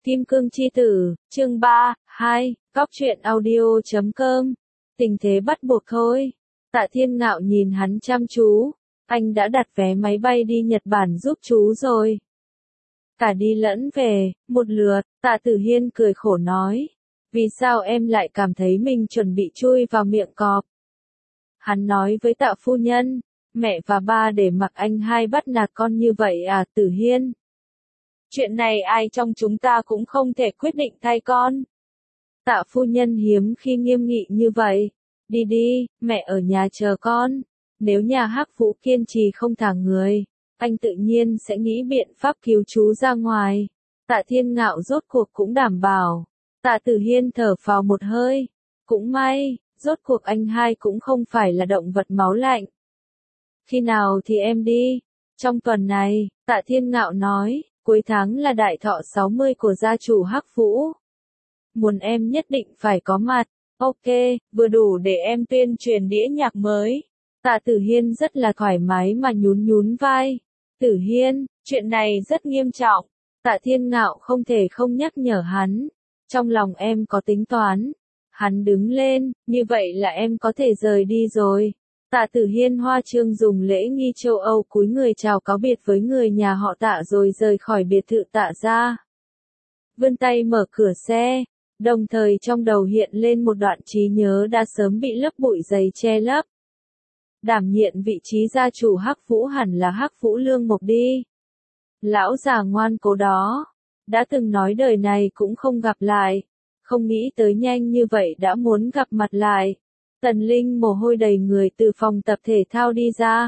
Kim Cương Chi Tử, chương 3, 2, góc truyện audio.com. Tình thế bắt buộc thôi. Tạ Thiên Ngạo nhìn hắn chăm chú. Anh đã đặt vé máy bay đi Nhật Bản giúp chú rồi. Cả đi lẫn về, một lượt, Tạ Tử Hiên cười khổ nói. Vì sao em lại cảm thấy mình chuẩn bị chui vào miệng cọp? Hắn nói với Tạ phu nhân, mẹ và ba để mặc anh hai bắt nạt con như vậy à Tử Hiên? Chuyện này ai trong chúng ta cũng không thể quyết định thay con. Tạ phu nhân hiếm khi nghiêm nghị như vậy. Đi đi, mẹ ở nhà chờ con. Nếu nhà Hắc Vũ kiên trì không thả người, anh tự nhiên sẽ nghĩ biện pháp cứu chú ra ngoài. Tạ Thiên Ngạo rốt cuộc cũng đảm bảo. Tạ Tử Hiên thở phào một hơi. Cũng may, rốt cuộc anh hai cũng không phải là động vật máu lạnh. Khi nào thì em đi? Trong tuần này, Tạ Thiên Ngạo nói. Cuối tháng là đại thọ 60 của gia chủ Hắc Vũ. Muốn em nhất định phải có mặt. Ok, vừa đủ để em tuyên truyền đĩa nhạc mới. Tạ Tử Hiên rất là thoải mái mà nhún nhún vai. Tử Hiên, chuyện này rất nghiêm trọng. Tạ Thiên Ngạo không thể không nhắc nhở hắn. Trong lòng em có tính toán. Hắn đứng lên, như vậy là em có thể rời đi rồi. Tạ Tử Hiên hoa trương dùng lễ nghi châu Âu cúi người chào cáo biệt với người nhà họ Tạ rồi rời khỏi biệt thự Tạ gia. Vươn tay mở cửa xe, đồng thời trong đầu hiện lên một đoạn trí nhớ đã sớm bị lớp bụi dày che lấp. Đảm nhiệm vị trí gia chủ Hắc Vũ hẳn là Hắc Vũ Lương Mộc đi. Lão già ngoan cố đó, đã từng nói đời này cũng không gặp lại, không nghĩ tới nhanh như vậy đã muốn gặp mặt lại. Tần Linh mồ hôi đầy người từ phòng tập thể thao đi ra.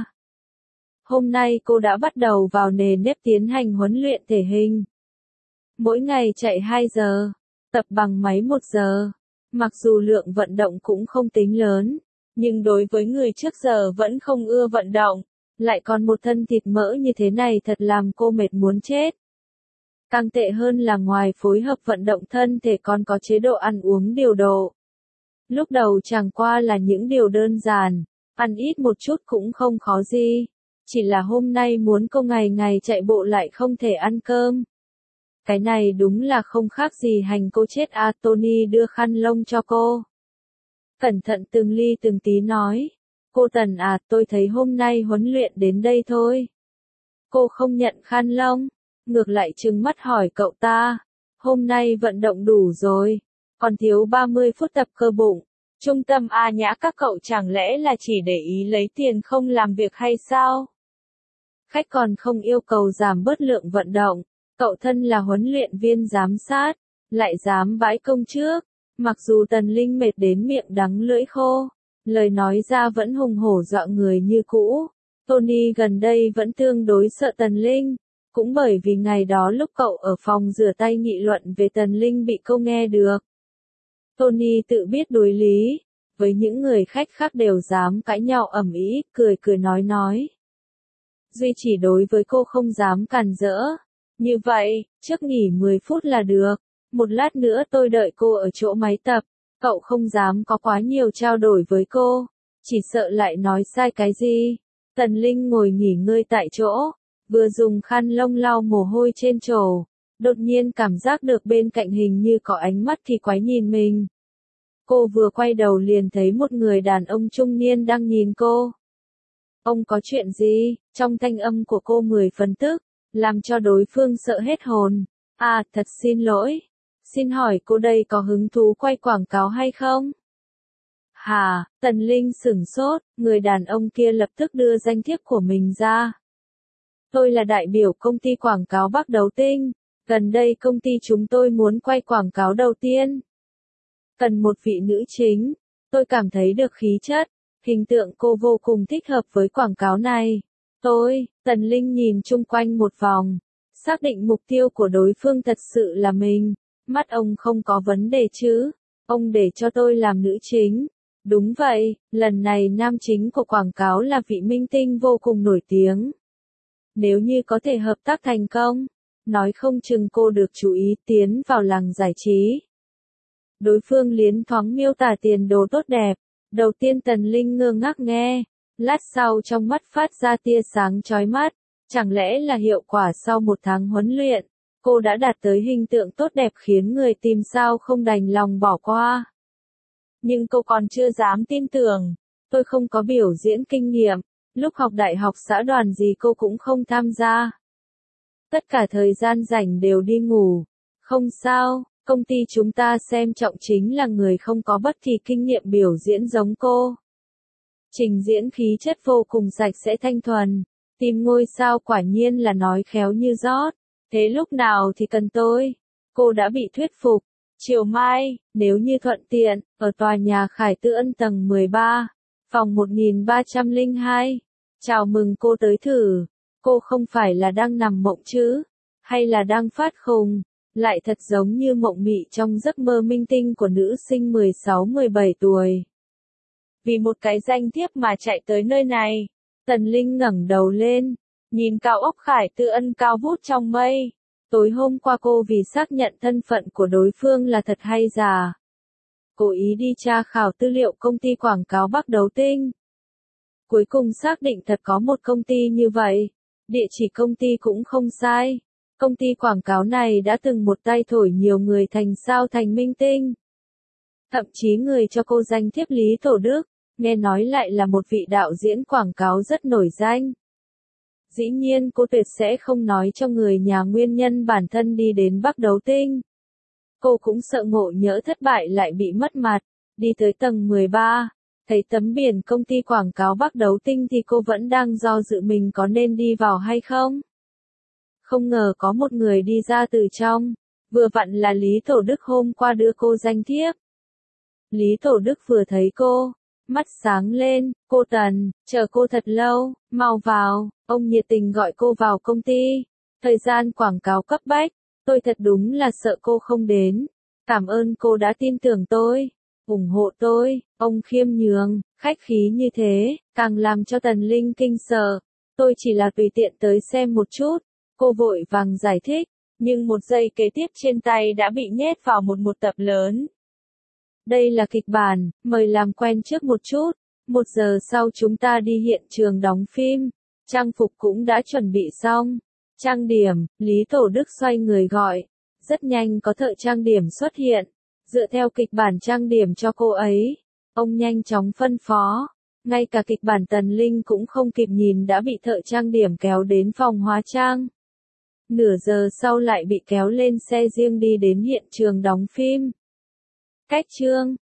Hôm nay cô đã bắt đầu vào nề nếp tiến hành huấn luyện thể hình. Mỗi ngày chạy 2 giờ, tập bằng máy 1 giờ. Mặc dù lượng vận động cũng không tính lớn, nhưng đối với người trước giờ vẫn không ưa vận động, lại còn một thân thịt mỡ như thế này thật làm cô mệt muốn chết. Càng tệ hơn là ngoài phối hợp vận động thân thể còn có chế độ ăn uống điều độ. Lúc đầu chẳng qua là những điều đơn giản, ăn ít một chút cũng không khó gì. Chỉ là hôm nay muốn cô ngày ngày chạy bộ lại không thể ăn cơm. Cái này đúng là không khác gì hành cô chết à. Tony đưa khăn lông cho cô. Cẩn thận từng ly từng tí nói. Cô Tần à, tôi thấy hôm nay huấn luyện đến đây thôi. Cô không nhận khăn lông, ngược lại trừng mắt hỏi cậu ta. Hôm nay vận động đủ rồi. Còn thiếu 30 phút tập cơ bụng. Trung tâm A Nhã các cậu chẳng lẽ là chỉ để ý lấy tiền không làm việc hay sao? Khách còn không yêu cầu giảm bớt lượng vận động. Cậu thân là huấn luyện viên giám sát, lại dám bãi công trước. Mặc dù Tần Linh mệt đến miệng đắng lưỡi khô, lời nói ra vẫn hùng hổ dọa người như cũ. Tony gần đây vẫn tương đối sợ Tần Linh. Cũng bởi vì ngày đó lúc cậu ở phòng rửa tay nghị luận về Tần Linh bị cô nghe được. Tony tự biết đối lý, với những người khách khác đều dám cãi nhau ầm ĩ, cười cười nói. Duy chỉ đối với cô không dám cản rỡ. Như vậy, trước nghỉ 10 phút là được, một lát nữa tôi đợi cô ở chỗ máy tập, cậu không dám có quá nhiều trao đổi với cô, chỉ sợ lại nói sai cái gì. Tần Linh ngồi nghỉ ngơi tại chỗ, vừa dùng khăn lông lau mồ hôi trên trổ. Đột nhiên cảm giác được bên cạnh hình như có ánh mắt kỳ quái nhìn mình. Cô vừa quay đầu liền thấy một người đàn ông trung niên đang nhìn cô. Ông có chuyện gì? Trong thanh âm của cô 10 phần tức, làm cho đối phương sợ hết hồn. À, thật xin lỗi. Xin hỏi cô đây có hứng thú quay quảng cáo hay không? Hả? Tần Linh sửng sốt, người đàn ông kia lập tức đưa danh thiếp của mình ra. Tôi là đại biểu công ty quảng cáo Bắc Đấu Tinh. Gần đây công ty chúng tôi muốn quay quảng cáo đầu tiên. Cần một vị nữ chính. Tôi cảm thấy được khí chất, hình tượng cô vô cùng thích hợp với quảng cáo này. Tần Linh nhìn chung quanh một vòng, xác định mục tiêu của đối phương thật sự là mình. Mắt ông không có vấn đề chứ? Ông để cho tôi làm nữ chính. Đúng vậy, lần này nam chính của quảng cáo là vị minh tinh vô cùng nổi tiếng. Nếu như có thể hợp tác thành công, nói không chừng cô được chú ý tiến vào làng giải trí. Đối phương liến thoáng miêu tả tiền đồ tốt đẹp. Đầu tiên Tần Linh ngơ ngác nghe, lát sau trong mắt phát ra tia sáng chói mắt. Chẳng lẽ là hiệu quả sau 1 tháng huấn luyện? Cô đã đạt tới hình tượng tốt đẹp khiến người tìm sao không đành lòng bỏ qua. Nhưng cô còn chưa dám tin tưởng. Tôi không có biểu diễn kinh nghiệm. Lúc học đại học xã đoàn gì cô cũng không tham gia. Tất cả thời gian rảnh đều đi ngủ. Không sao, công ty chúng ta xem trọng chính là người không có bất kỳ kinh nghiệm biểu diễn giống cô. Trình diễn khí chất vô cùng sạch sẽ thanh thuần. Tìm ngôi sao quả nhiên là nói khéo như rót. Thế lúc nào thì cần tôi? Cô đã bị thuyết phục. Chiều mai, nếu như thuận tiện, ở tòa nhà Khải Tư Ân tầng 13, phòng 1302. Chào mừng cô tới thử. Cô không phải là đang nằm mộng chứ? Hay là đang phát khùng? Lại thật giống như mộng mị trong giấc mơ minh tinh của nữ sinh 16-17 tuổi. Vì một cái danh thiếp mà chạy tới nơi này. Tần Linh ngẩng đầu lên, nhìn cao ốc Khải Tư Ân cao vút trong mây. Tối hôm qua cô vì xác nhận thân phận của đối phương là thật hay giả. Cố ý đi tra khảo tư liệu công ty quảng cáo Bắc Đấu Tinh. Cuối cùng xác định thật có một công ty như vậy. Địa chỉ công ty cũng không sai. Công ty quảng cáo này đã từng một tay thổi nhiều người thành sao thành minh tinh. Thậm chí người cho cô danh thiếp Lý Tổ Đức, nghe nói lại là một vị đạo diễn quảng cáo rất nổi danh. Dĩ nhiên cô tuyệt sẽ không nói cho người nhà nguyên nhân bản thân đi đến Bắc Đấu Tinh. Cô cũng sợ ngộ nhỡ thất bại lại bị mất mặt. Đi tới tầng 13, thấy tấm biển công ty quảng cáo Bắc Đấu Tinh thì cô vẫn đang do dự mình có nên đi vào hay không. Không ngờ có một người đi ra từ trong, vừa vặn là Lý Tổ Đức hôm qua đưa cô danh thiếp. Lý Tổ Đức vừa thấy cô, mắt sáng lên, cô Tần, chờ cô thật lâu, mau vào, ông nhiệt tình gọi cô vào công ty. Thời gian quảng cáo cấp bách, tôi thật đúng là sợ cô không đến. Cảm ơn cô đã tin tưởng tôi, ủng hộ tôi, ông khiêm nhường, khách khí như thế, càng làm cho Tần Linh kinh sợ. Tôi chỉ là tùy tiện tới xem một chút, cô vội vàng giải thích, nhưng một giây kế tiếp trên tay đã bị nhét vào một tập lớn. Đây là kịch bản, mời làm quen trước một chút. 1 giờ sau chúng ta đi hiện trường đóng phim. Trang phục cũng đã chuẩn bị xong. Trang điểm, Lý Tổ Đức xoay người gọi. Rất nhanh có thợ trang điểm xuất hiện. Dựa theo kịch bản trang điểm cho cô ấy. Ông nhanh chóng phân phó. Ngay cả kịch bản Tần Linh cũng không kịp nhìn đã bị thợ trang điểm kéo đến phòng hóa trang. Nửa giờ sau lại bị kéo lên xe riêng đi đến hiện trường đóng phim. Cách chương